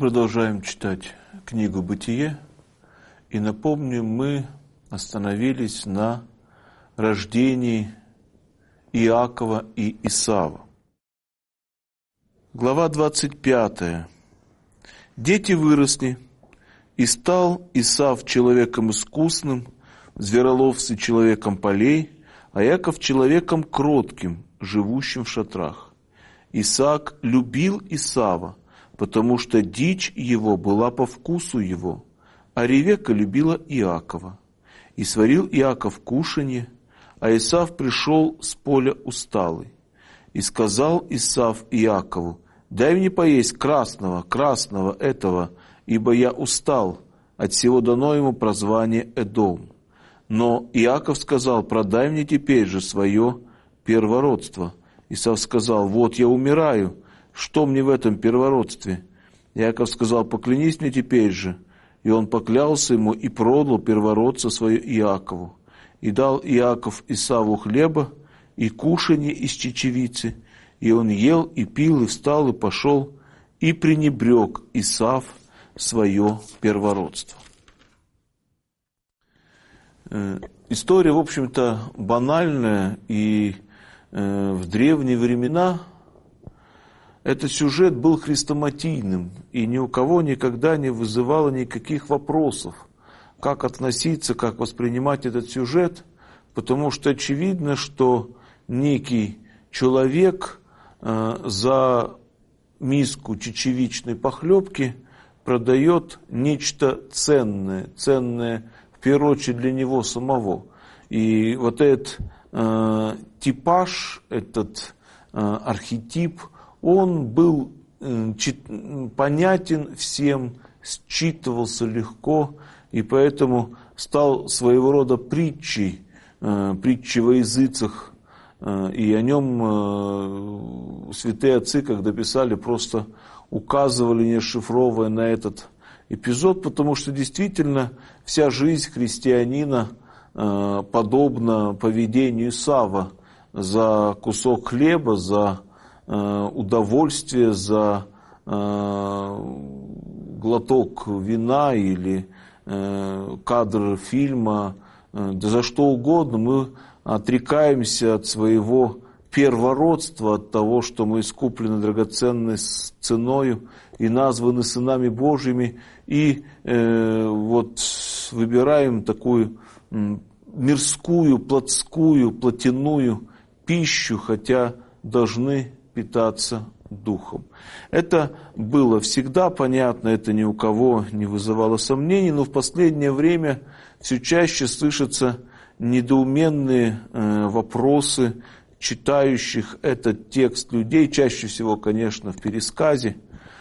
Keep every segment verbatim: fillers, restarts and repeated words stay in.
Мы продолжаем читать книгу «Бытие», и напомню, мы остановились на рождении Иакова и Исава. Глава двадцать пятая. Дети выросли, и стал Исав человеком искусным, звероловцы человеком полей, а Иаков человеком кротким, живущим в шатрах. Исаак любил Исава, потому что дичь его была по вкусу его, а Ревека любила Иакова. И сварил Иаков кушанье, а Исав пришел с поля усталый. И сказал Исав Иакову: дай мне поесть красного, красного этого, ибо я устал. От сего дано ему прозвание Эдом. Но Иаков сказал: продай мне теперь же свое первородство. Исав сказал: вот я умираю, что мне в этом первородстве? Иаков сказал: поклянись мне теперь же. И он поклялся ему и продал первородство свое Иакову. И дал Иаков Исаву хлеба и кушанье из чечевицы, и он ел и пил, и встал, и пошел, и пренебрег Исав свое первородство. История, в общем-то, банальная, и в древние времена этот сюжет был хрестоматийным, и ни у кого никогда не вызывало никаких вопросов, как относиться, как воспринимать этот сюжет, потому что очевидно, что некий человек э, за миску чечевичной похлебки продает нечто ценное, ценное в первую очередь для него самого. И вот этот э, типаж, этот э, архетип, он был э, чит, понятен всем, считывался легко, и поэтому стал своего рода притчей, э, притчей во языцах, э, и о нем э, святые отцы, когда писали, просто указывали, не расшифровывая, на этот эпизод, потому что действительно вся жизнь христианина э, подобна поведению Исава: за кусок хлеба, за э, удовольствие, за э, глоток вина или э, кадр фильма, э, да за что угодно мы отрекаемся от своего первородства, от того, что мы искуплены драгоценной ценою и названы сынами Божьими, и э, вот выбираем такую мирскую, плотскую, плотяную пищу, хотя должны питаться духом. Это было всегда понятно, это ни у кого не вызывало сомнений, но в последнее время все чаще слышатся недоуменные э, вопросы читающих этот текст людей, чаще всего, конечно, в пересказе,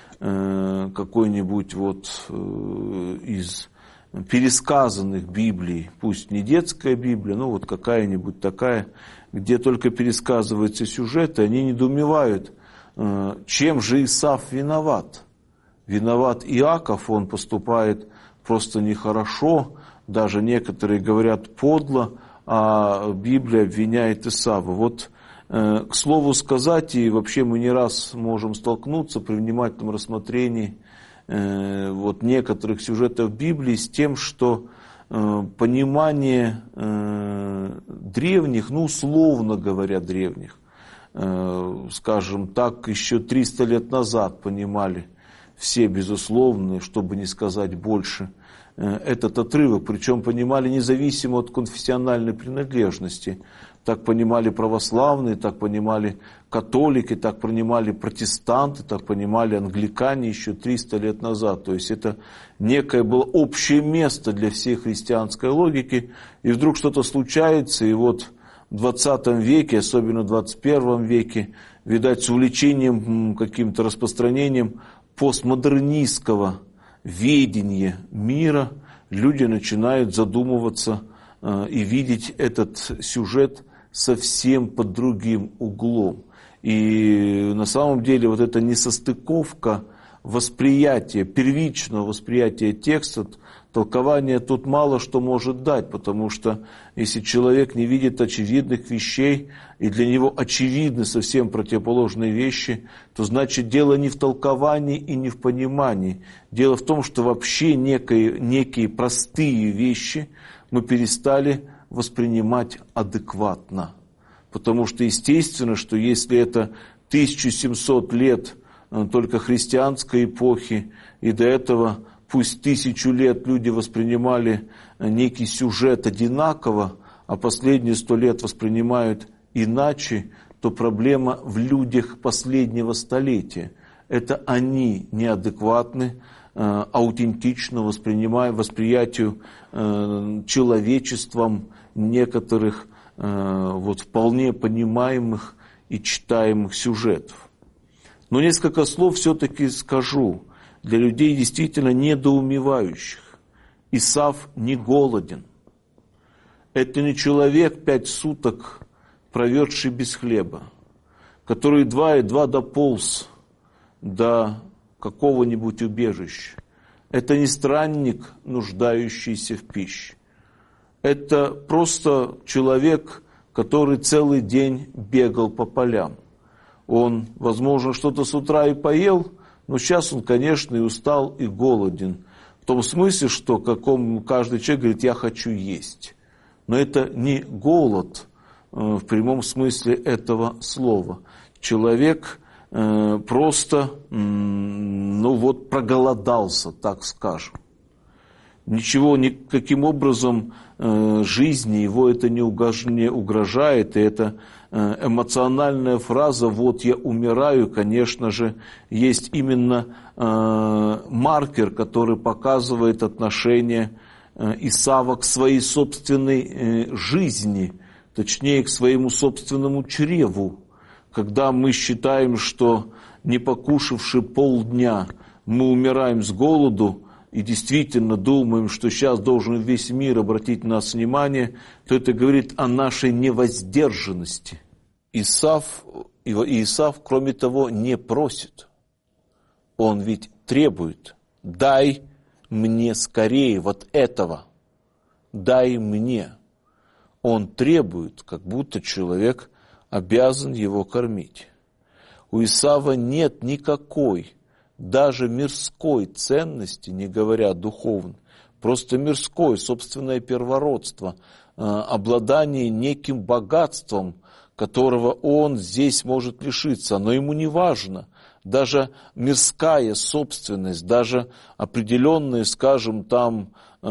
э, какой-нибудь вот э, из пересказанных Библий, пусть не детская Библия, но вот какая-нибудь такая, где только пересказываются сюжеты, они недоумевают, э, чем же Исав виноват. Виноват Иаков, он поступает просто нехорошо, даже некоторые говорят подло, а Библия обвиняет Исава. Вот, э, к слову сказать, и вообще мы не раз можем столкнуться при внимательном рассмотрении э, вот некоторых сюжетов Библии с тем, что э, понимание э, древних, ну, условно говоря, древних, э, скажем так, еще триста лет назад понимали все, безусловно, чтобы не сказать больше, этот отрывок, причем понимали независимо от конфессиональной принадлежности. Так понимали православные, так понимали католики, так понимали протестанты, так понимали англикане еще триста лет назад. То есть это некое было общее место для всей христианской логики, и вдруг что-то случается, и вот в двадцатом веке, особенно в двадцать первом веке, видать, с увлечением, каким-то распространением постмодернистского видение мира, люди начинают задумываться э, и видеть этот сюжет совсем под другим углом. И на самом деле вот эта несостыковка восприятия, первичного восприятия текста, толкование тут мало что может дать, потому что если человек не видит очевидных вещей, и для него очевидны совсем противоположные вещи, то значит дело не в толковании и не в понимании. Дело в том, что вообще некие, некие простые вещи мы перестали воспринимать адекватно. Потому что естественно, что если это тысяча семьсот лет только христианской эпохи, и до этого пусть тысячу лет люди воспринимали некий сюжет одинаково, а последние сто лет воспринимают иначе, то проблема в людях последнего столетия. Это они неадекватны, аутентично воспринимая восприятию человечеством некоторых вот, вполне понимаемых и читаемых сюжетов. Но несколько слов все-таки скажу для людей действительно недоумевающих. Исав не голоден. Это не человек, пять суток проведший без хлеба, который едва-едва дополз до какого-нибудь убежища. Это не странник, нуждающийся в пище. Это просто человек, который целый день бегал по полям. Он, возможно, что-то с утра и поел, но сейчас он, конечно, и устал, и голоден. В том смысле, что каком, каждый человек говорит, я хочу есть. Но это не голод э, в прямом смысле этого слова. Человек э, просто, э, ну вот, проголодался, так скажем. Ничего, никаким образом э, жизни его это не угрожает, и это э, эмоциональная фраза «вот я умираю», конечно же, есть именно э, маркер, который показывает отношение э, Исава к своей собственной э, жизни, точнее, к своему собственному чреву. Когда мы считаем, что не покушавши полдня мы умираем с голоду, и действительно думаем, что сейчас должен весь мир обратить на нас внимание, то это говорит о нашей невоздержанности. Исав, и Исав, кроме того, не просит. Он ведь требует. Дай мне скорее вот этого. Дай мне. Он требует, как будто человек обязан его кормить. У Исава нет никакой даже мирской ценности, не говоря духовной, просто мирской, собственное первородство, обладание неким богатством, которого он здесь может лишиться, но ему не важно. Даже мирская собственность, даже определенный, скажем, там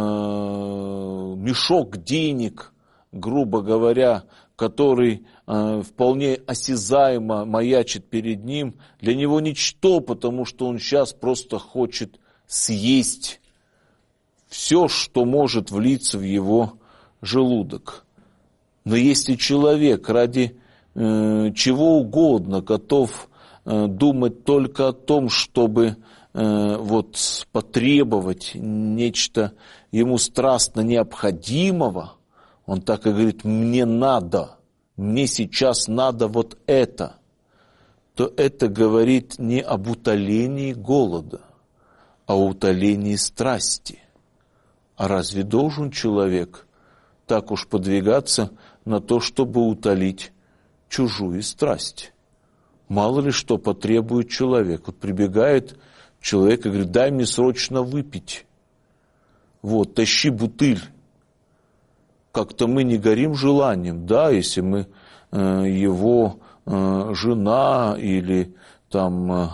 мешок денег, грубо говоря, который э, вполне осязаемо маячит перед ним, для него ничто, потому что он сейчас просто хочет съесть все, что может влиться в его желудок. Но если человек ради э, чего угодно готов э, думать только о том, чтобы э, вот, потребовать нечто ему страстно необходимого, он так и говорит, мне надо, мне сейчас надо вот это, то это говорит не об утолении голода, а о утолении страсти. А разве должен человек так уж подвигаться на то, чтобы утолить чужую страсть? Мало ли что потребует человек. Вот прибегает человек и говорит, дай мне срочно выпить. Вот, тащи бутыль. Как-то мы не горим желанием, да, если мы э, его э, жена или там э,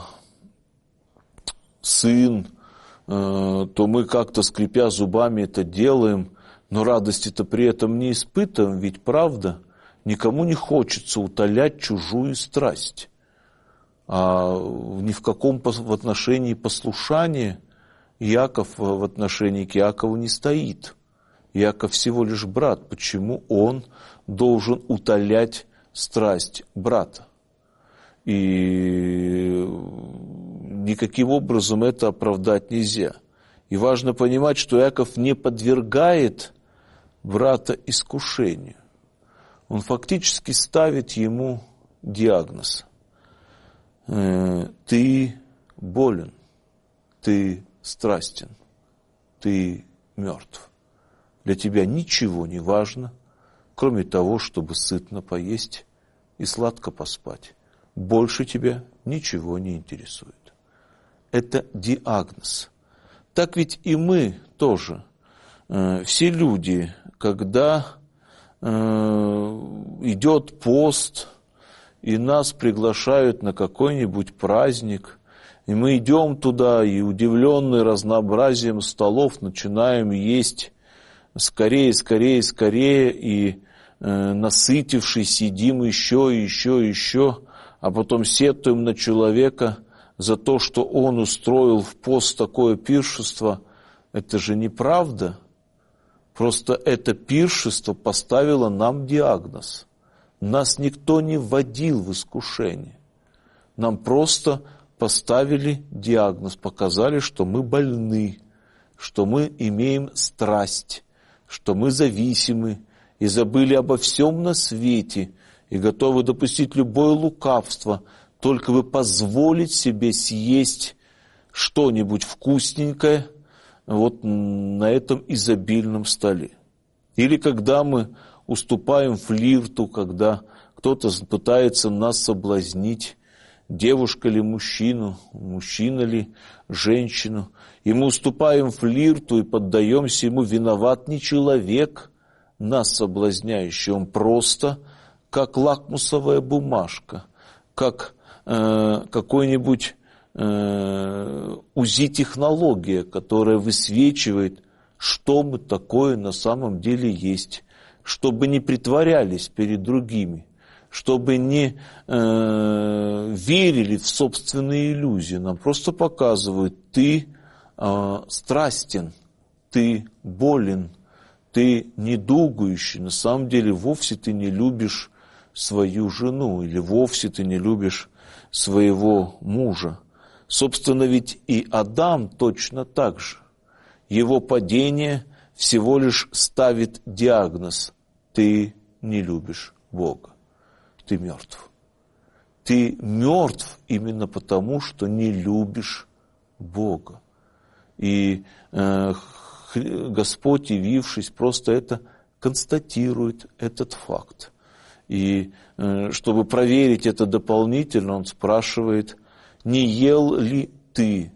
сын, э, то мы как-то, скрипя зубами, это делаем, но радости-то при этом не испытываем, ведь правда, никому не хочется утолять чужую страсть. А ни в каком в отношении послушания Иаков в отношении к Иакову не стоит. Иаков всего лишь брат. Почему он должен утолять страсть брата? И никаким образом это оправдать нельзя. И важно понимать, что Иаков не подвергает брата искушению. Он фактически ставит ему диагноз. Ты болен, ты страстен, ты мертв. Для тебя ничего не важно, кроме того, чтобы сытно поесть и сладко поспать. Больше тебя ничего не интересует. Это диагноз. Так ведь и мы тоже, э, все люди, когда э, идет пост, и нас приглашают на какой-нибудь праздник, и мы идем туда, и удивленные разнообразием столов начинаем есть скорее, скорее, скорее, и э, насытившись, сидим еще, еще, еще, а потом сетуем на человека за то, что он устроил в пост такое пиршество. Это же неправда. Просто это пиршество поставило нам диагноз. Нас никто не вводил в искушение. Нам просто поставили диагноз, показали, что мы больны, что мы имеем страсть, что мы зависимы и забыли обо всем на свете и готовы допустить любое лукавство, только бы позволить себе съесть что-нибудь вкусненькое вот на этом изобильном столе. Или когда мы уступаем флирту, когда кто-то пытается нас соблазнить, девушка ли мужчину, мужчина ли женщину, и мы уступаем флирту и поддаемся ему, виноват не человек, нас соблазняющий, он просто как лакмусовая бумажка, как э, какой-нибудь э, УЗИ-технология, которая высвечивает, что мы такое на самом деле есть, чтобы не притворялись перед другими, чтобы не э, верили в собственные иллюзии. Нам просто показывают, ты э, страстен, ты болен, ты недугающий. На самом деле вовсе ты не любишь свою жену или вовсе ты не любишь своего мужа. Собственно, ведь и Адам точно так же. Его падение всего лишь ставит диагноз: ты не любишь Бога. Ты мертв. Ты мертв именно потому, что не любишь Бога. И э, Господь, явившись, просто это констатирует, этот факт. И э, чтобы проверить это дополнительно, Он спрашивает, не ел ли ты?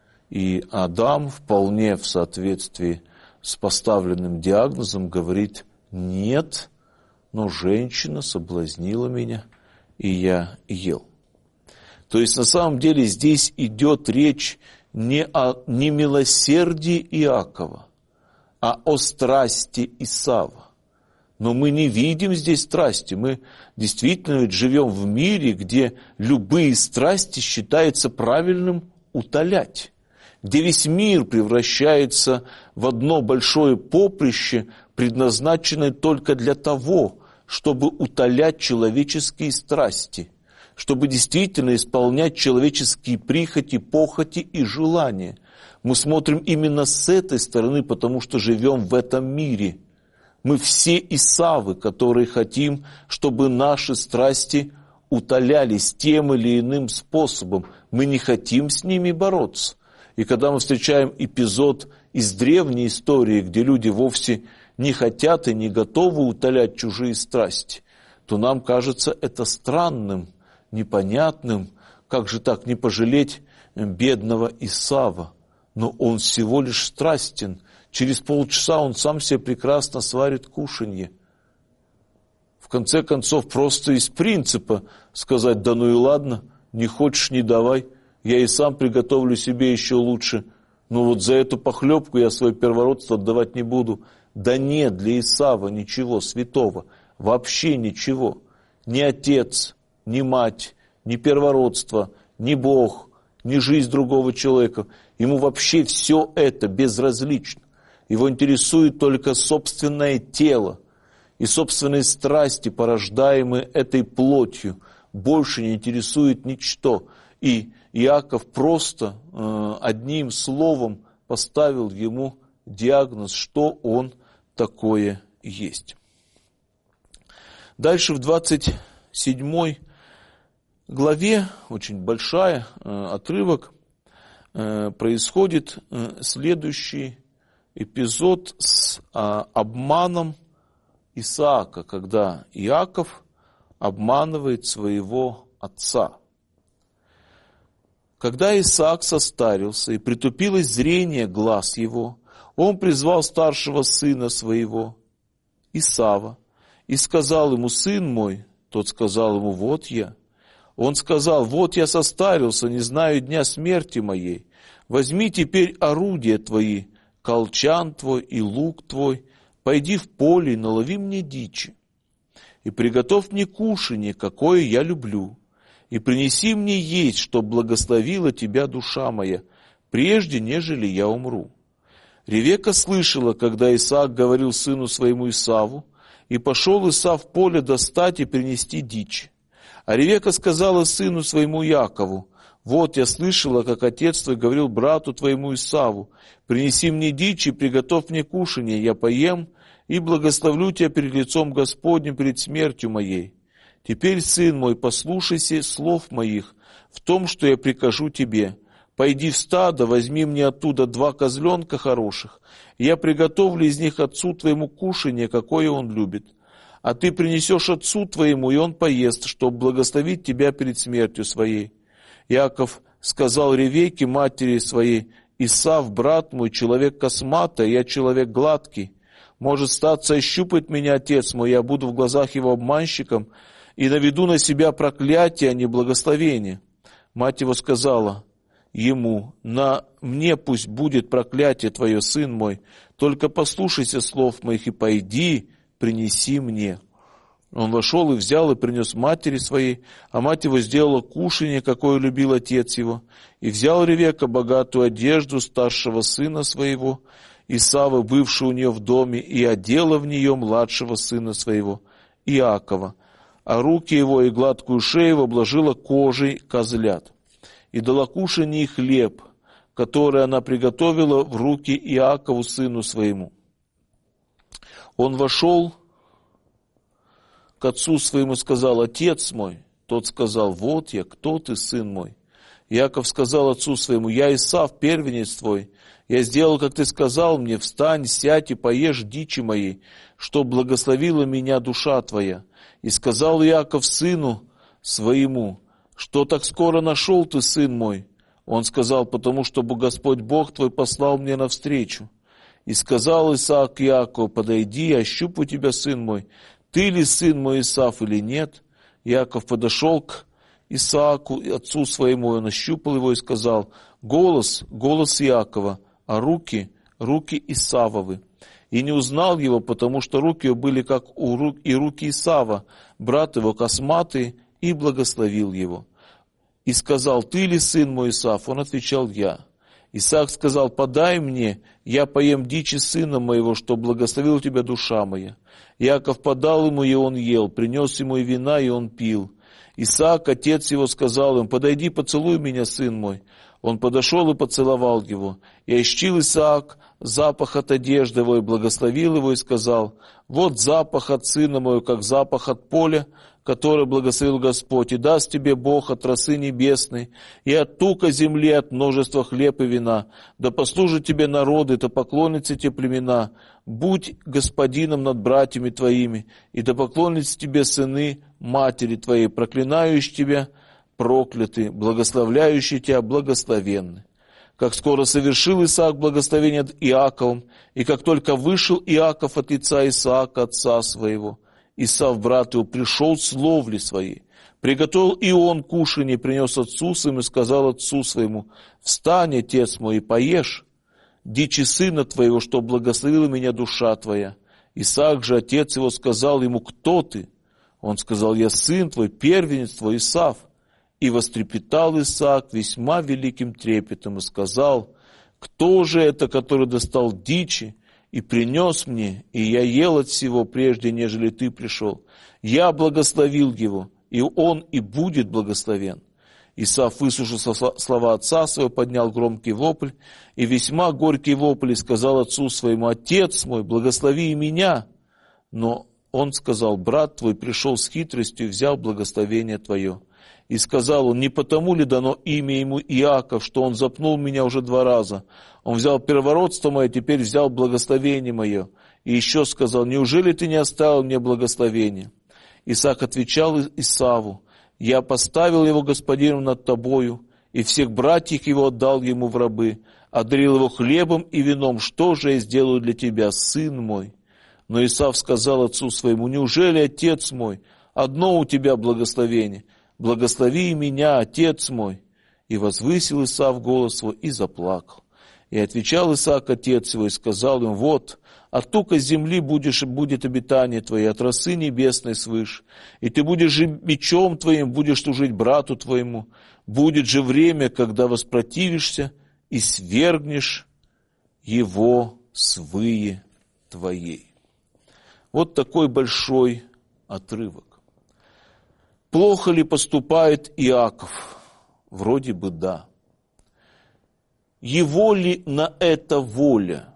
И Адам вполне в соответствии с поставленным диагнозом говорит, нет, но женщина соблазнила меня, и я ел. То есть на самом деле здесь идет речь не о немилосердии Иакова, а о страсти Исава. Но мы не видим здесь страсти. Мы действительно ведь живем в мире, где любые страсти считается правильным утолять, где весь мир превращается в одно большое поприще, предназначенное только для того, чтобы утолять человеческие страсти, чтобы действительно исполнять человеческие прихоти, похоти и желания. Мы смотрим именно с этой стороны, потому что живем в этом мире. Мы все Исавы, которые хотим, чтобы наши страсти утолялись тем или иным способом. Мы не хотим с ними бороться. И когда мы встречаем эпизод из древней истории, где люди вовсе не хотят и не готовы утолять чужие страсти, то нам кажется это странным, непонятным, как же так не пожалеть бедного Исава. Но он всего лишь страстен. Через полчаса он сам себе прекрасно сварит кушанье. В конце концов, просто из принципа сказать, да ну и ладно, не хочешь, не давай, я и сам приготовлю себе еще лучше, но вот за эту похлебку я свое первородство отдавать не буду. Да нет для Исава ничего святого, вообще ничего. Ни отец, ни мать, ни первородство, ни Бог, ни жизнь другого человека. Ему вообще все это безразлично. Его интересует только собственное тело и собственные страсти, порождаемые этой плотью. Больше не интересует ничто. И Иаков просто э, одним словом поставил ему диагноз, что он такое есть. Дальше в двадцать седьмой главе, очень большая, э, отрывок, э, происходит э, следующий эпизод с а, обманом Исаака, когда Иаков обманывает своего отца. Когда Исаак состарился и притупилось зрение глаз его, он призвал старшего сына своего, Исава, и сказал ему: сын мой. Тот сказал ему: вот я. Он сказал: вот я состарился, не знаю дня смерти моей. Возьми теперь орудия твои, колчан твой и лук твой, пойди в поле и налови мне дичи, и приготовь мне кушанье, какое я люблю, и принеси мне есть, чтоб благословила тебя душа моя, прежде нежели я умру. Ревека слышала, когда Исаак говорил сыну своему Исаву, и пошел Исав в поле достать и принести дичь. А Ревека сказала сыну своему Якову: вот я слышала, как отец твой говорил брату твоему Исаву: принеси мне дичь и приготовь мне кушанье, я поем и благословлю тебя перед лицом Господним, перед смертью моей. Теперь, сын мой, послушайся слов моих в том, что я прикажу тебе. Пойди в стадо, возьми мне оттуда два козленка хороших, и я приготовлю из них отцу твоему кушанье, какое он любит. А ты принесешь отцу твоему, и он поест, чтобы благословить тебя перед смертью своей. Иаков сказал Ревекке, матери своей: Исав, брат мой, человек косматый, я человек гладкий. Может статься, ощупает меня отец мой, я буду в глазах его обманщиком, и наведу на себя проклятие, а не благословение. Мать его сказала ему: на мне пусть будет проклятие твое, сын мой, только послушайся слов моих и пойди, принеси мне. Он вошел и взял и принес матери своей, а мать его сделала кушанье, какое любил отец его, и взял Ревека богатую одежду старшего сына своего, Исава, бывшего у нее в доме, и одела в нее младшего сына своего, Иакова, а руки его и гладкую шею его обложила кожей козлят. И дала кушанье и хлеб, который она приготовила в руки Иакову сыну своему. Он вошел к отцу своему, сказал: отец мой. Тот сказал: вот я, кто ты, сын мой? Иаков сказал отцу своему: я Исав, первенец твой. Я сделал, как ты сказал мне: встань, сядь и поешь дичи моей, чтоб благословила меня душа твоя. И сказал Иаков сыну своему: что так скоро нашел ты, сын мой? Он сказал: потому что Господь Бог твой послал мне навстречу. И сказал Исаак Иакову: подойди, ощупаю тебя, сын мой, ты ли сын мой Исав или нет? Иаков подошел к Исааку, отцу своему, он ощупал его и сказал: голос, голос Иакова, а руки, руки Исавовы. И не узнал его, потому что руки его были как у рук, и руки Исава, брат его косматый, и благословил его. И сказал: ты ли сын мой Исав? Он отвечал: я. Исаак сказал: подай мне, я поем дичи сына моего, что благословил тебя душа моя. Иаков подал ему, и он ел, принес ему и вина, и он пил. Исаак, отец его, сказал им: подойди, поцелуй меня, сын мой. Он подошел и поцеловал его. И ощутил Исаак запах от одежды его, и благословил его, и сказал: вот запах от сына моего, как запах от поля, который благословил Господь, и даст тебе Бог от росы небесной, и от тука земли, от множества хлеб и вина. Да послужат тебе народы, да поклонятся тебе племена. Будь господином над братьями твоими, и да поклонятся тебе сыны матери твоей, проклинающие тебя прокляты, благословляющие тебя благословенны. Как скоро совершил Исаак благословение над Иаковом, и как только вышел Иаков от лица Исаака, отца своего, Исав, брат его, пришел с ловли своей, приготовил и он кушанье, принес отцу своему, и сказал отцу своему: встань, отец мой, и поешь дичи сына твоего, что благословила меня душа твоя. Исаак же, отец его, сказал ему: кто ты? Он сказал: я сын твой, первенец твой Исав. И вострепетал Исаак весьма великим трепетом и сказал: кто же это, который достал дичи и принес мне, и я ел от всего, прежде нежели ты пришел? Я благословил его, и он и будет благословен. Исав, выслушав слова отца своего, поднял громкий вопль, и весьма горький вопль, и сказал отцу своему: отец мой, благослови и меня. Но он сказал: брат твой пришел с хитростью и взял благословение твое. И сказал он: не потому ли дано имя ему Иаков, что он запнул меня уже два раза? Он взял первородство мое, теперь взял благословение мое. И еще сказал: неужели ты не оставил мне благословение? Исаак отвечал Исаву: я поставил его господином над тобою, и всех братьев его отдал ему в рабы, одарил его хлебом и вином. Что же я сделаю для тебя, сын мой? Но Исав сказал отцу своему: неужели, отец мой, одно у тебя благословение? Благослови меня, отец мой. И возвысил Исав голос свой и заплакал. И отвечал Исаак, отец его, и сказал им: вот, от тука земли будешь, будет обитание твое, от росы небесной свыше, и ты будешь же мечом твоим, будешь служить брату твоему. Будет же время, когда воспротивишься и свергнешь его с выи твоей. Вот такой большой отрывок. Плохо ли поступает Иаков? Вроде бы да. Его ли на это воля?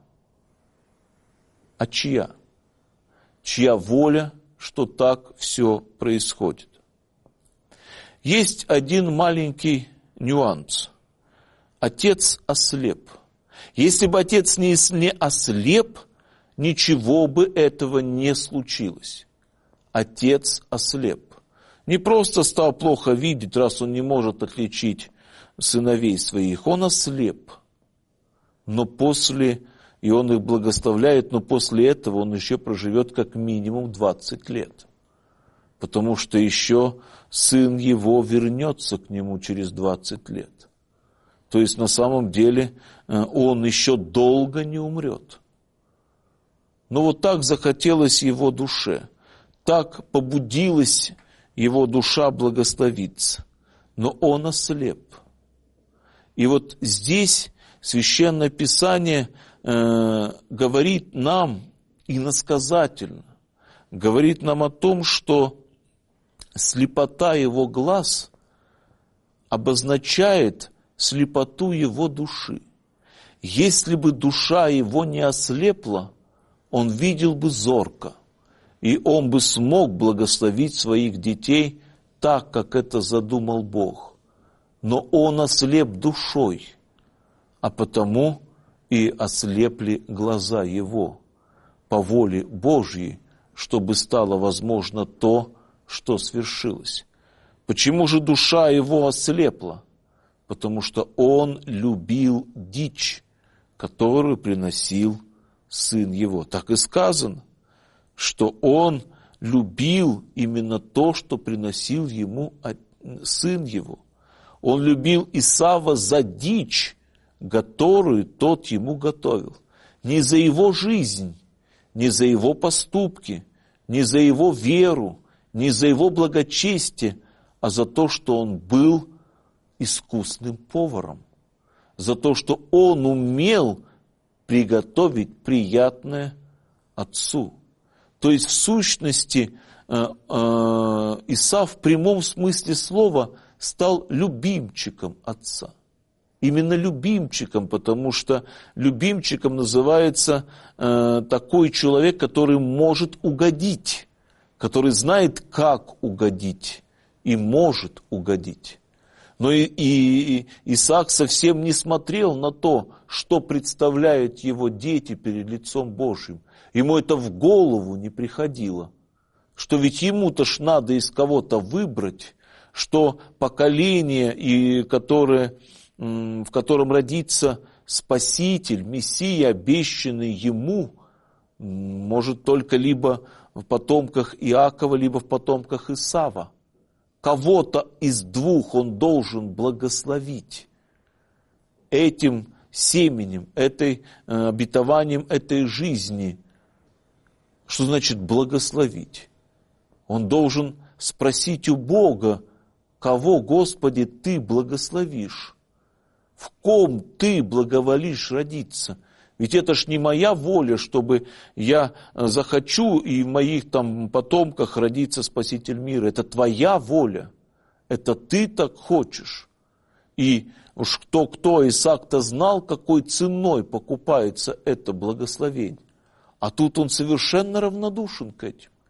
А чья? Чья воля, что так все происходит? Есть один маленький нюанс. Отец ослеп. Если бы отец не ослеп, ничего бы этого не случилось. Отец ослеп. Не просто стал плохо видеть, раз он не может отличить сыновей своих. Он ослеп. Но после, и он их благословляет, но после этого он еще проживет как минимум двадцать лет. Потому что еще сын его вернется к нему через двадцать лет. То есть на самом деле он еще долго не умрет. Но вот так захотелось его душе, так побудилась его душа благословиться, но он ослеп. И вот здесь Священное Писание э, говорит нам иносказательно, говорит нам о том, что слепота его глаз обозначает слепоту его души. Если бы душа его не ослепла, он видел бы зорко, и он бы смог благословить своих детей так, как это задумал Бог. Но он ослеп душой, а потому и ослепли глаза его по воле Божьей, чтобы стало возможно то, что свершилось. Почему же душа его ослепла? Потому что он любил дичь, которую приносил сын его. Так и сказано, что он любил именно то, что приносил ему сын его. Он любил Исава за дичь, которую тот ему готовил. Не за его жизнь, не за его поступки, не за его веру, не за его благочестие, а за то, что он был искусным поваром, за то, что он умел приготовить приятное отцу. То есть в сущности Исав в прямом смысле слова стал любимчиком отца. Именно любимчиком, потому что любимчиком называется такой человек, который может угодить, который знает, как угодить и может угодить. Но и, и Исаак совсем не смотрел на то, что представляют его дети перед лицом Божьим. Ему это в голову не приходило, что ведь ему-то ж надо из кого-то выбрать, что поколение, и которое, в котором родится Спаситель, Мессия, обещанный ему, может только либо в потомках Иакова, либо в потомках Исава. Кого-то из двух он должен благословить этим семенем, этой, обетованием этой жизни. Что значит благословить? Он должен спросить у Бога, кого, Господи, Ты благословишь? В ком Ты благоволишь родиться? Ведь это ж не моя воля, чтобы я захочу и в моих там потомках родится Спаситель мира. Это Твоя воля. Это Ты так хочешь. И уж кто-кто, Исаак-то знал, какой ценой покупается это благословение. А тут он совершенно равнодушен к этим.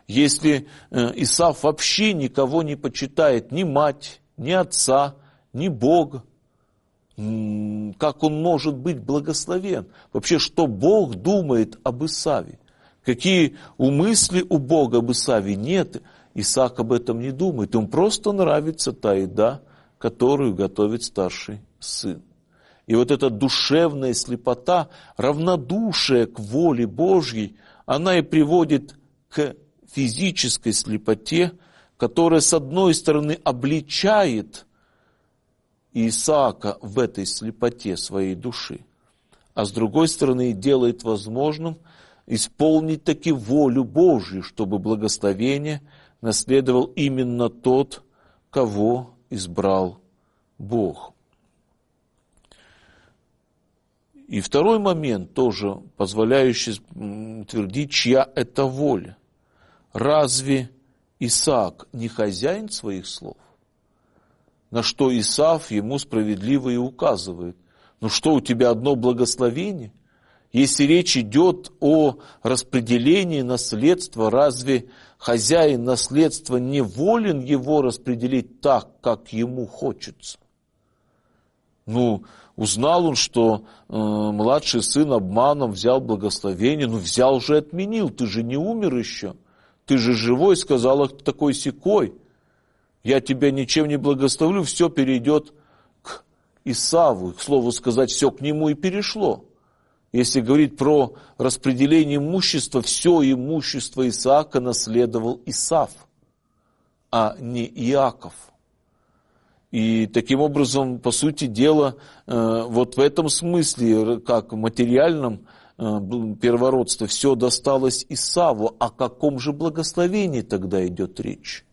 Если Исав вообще никого не почитает, ни мать, ни отца, ни Бога, как он может быть благословен? Вообще, что Бог думает об Исаве? Какие умысли у Бога об Исаве? Нет, Исаак об этом не думает. Ему просто нравится та еда, которую готовит старший сын. И вот эта душевная слепота, равнодушие к воле Божьей, она и приводит к физической слепоте, которая, с одной стороны, обличает Исаака в этой слепоте своей души, а с другой стороны, делает возможным исполнить таки волю Божью, чтобы благословение наследовал именно тот, кого избрал Бог. И второй момент, тоже позволяющий твердить, чья это воля. Разве Исаак не хозяин своих слов? На что Исав ему справедливо и указывает. Ну что, у тебя одно благословение? Если речь идет о распределении наследства, разве хозяин наследства не волен его распределить так, как ему хочется? Ну, узнал он, что э, младший сын обманом взял благословение, ну взял же, отменил, ты же не умер еще, ты же живой, сказал такой-сякой, я тебя ничем не благословлю, все перейдет к Исаву, к слову сказать, все к нему и перешло. Если говорить про распределение имущества, все имущество Исаака наследовал Исав, а не Иаков. И таким образом, по сути дела, вот в этом смысле, как в материальном первородстве, все досталось Исаву. О каком же благословении тогда идет речь?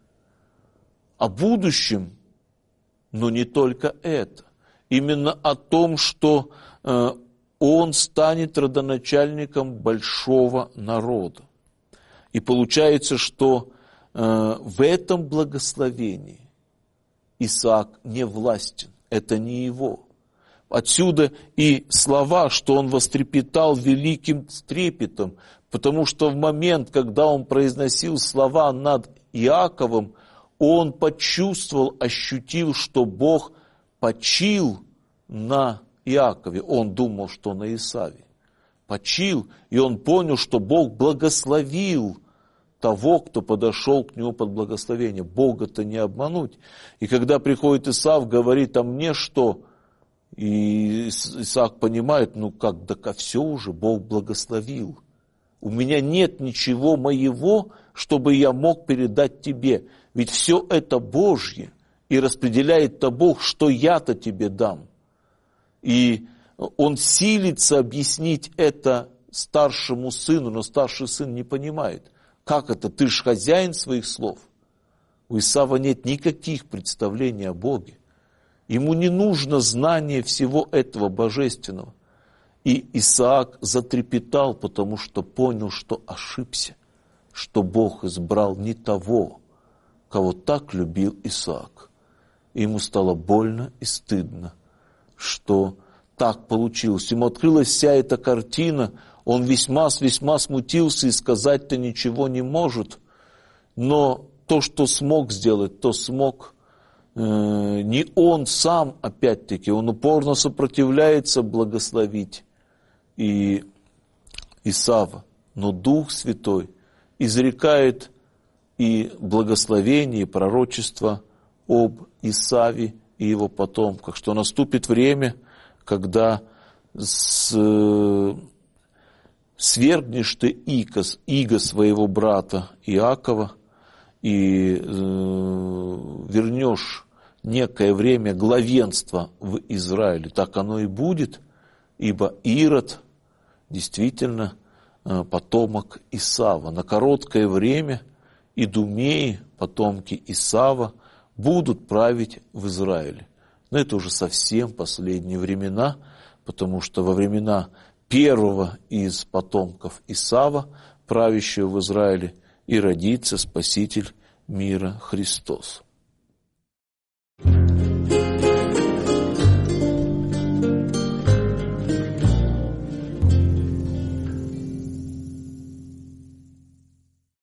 О будущем, но не только это. Именно о том, что он станет родоначальником большого народа. И получается, что в этом благословении Исаак не властен, это не его. Отсюда и слова, что он вострепетал великим трепетом, потому что в момент, когда он произносил слова над Иаковом, он почувствовал, ощутил, что Бог почил на Иакове. Он думал, что на Исаве. Почил, и он понял, что Бог благословил того, кто подошел к нему под благословение. Бога-то не обмануть. И когда приходит Исав, говорит, а мне что? И Исаак понимает, ну как, да все уже, Бог благословил. У меня нет ничего моего, чтобы я мог передать тебе. Ведь все это Божье, и распределяет-то Бог, что я-то тебе дам. И он силится объяснить это старшему сыну, но старший сын не понимает. Как это? Ты ж хозяин своих слов. У Исава нет никаких представлений о Боге. Ему не нужно знание всего этого божественного. И Исаак затрепетал, потому что понял, что ошибся, что Бог избрал не того, кого так любил Исаак. И ему стало больно и стыдно, что так получилось. Ему открылась вся эта картина, он весьма-весьма смутился и сказать-то ничего не может, но то, что смог сделать, то смог э, не он сам, опять-таки, он упорно сопротивляется благословить и Исава, но Дух Святой изрекает и благословение, и пророчество об Исаве и его потомках, что наступит время, когда с, свергнешь ты иго, иго своего брата Иакова и э, вернешь некое время главенства в Израиле. Так оно и будет, ибо Ирод действительно э, потомок Исава. На короткое время идумеи, потомки Исава, будут править в Израиле. Но это уже совсем последние времена, потому что во времена первого из потомков Исава, правящего в Израиле, и родится Спаситель мира Христос.